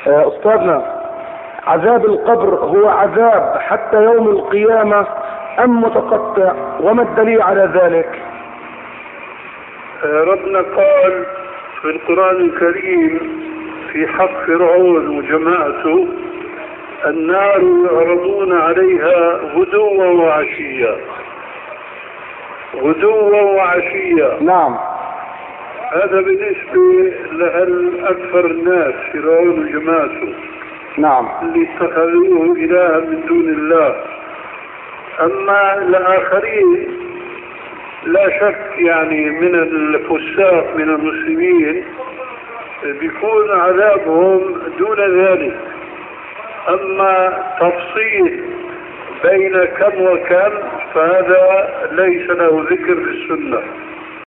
أستاذنا، عذاب القبر هو عذاب حتى يوم القيامة أم متقطع؟ وما الدليل على ذلك؟ ربنا قال في القرآن الكريم في حق فرعون وجماعته: النار يعرضون عليها غدوا وعشيا. غدوا وعشيا. نعم. هذا بالنسبة لأكثر الناس فرعون وجماعته. نعم. اللي اتخذوه إلها من دون الله. أما الآخرين لا شك يعني من الفساق من المسلمين بيكون عذابهم دون ذلك. أما تفصيل بين كم وكم فهذا ليس له ذكر في السنة.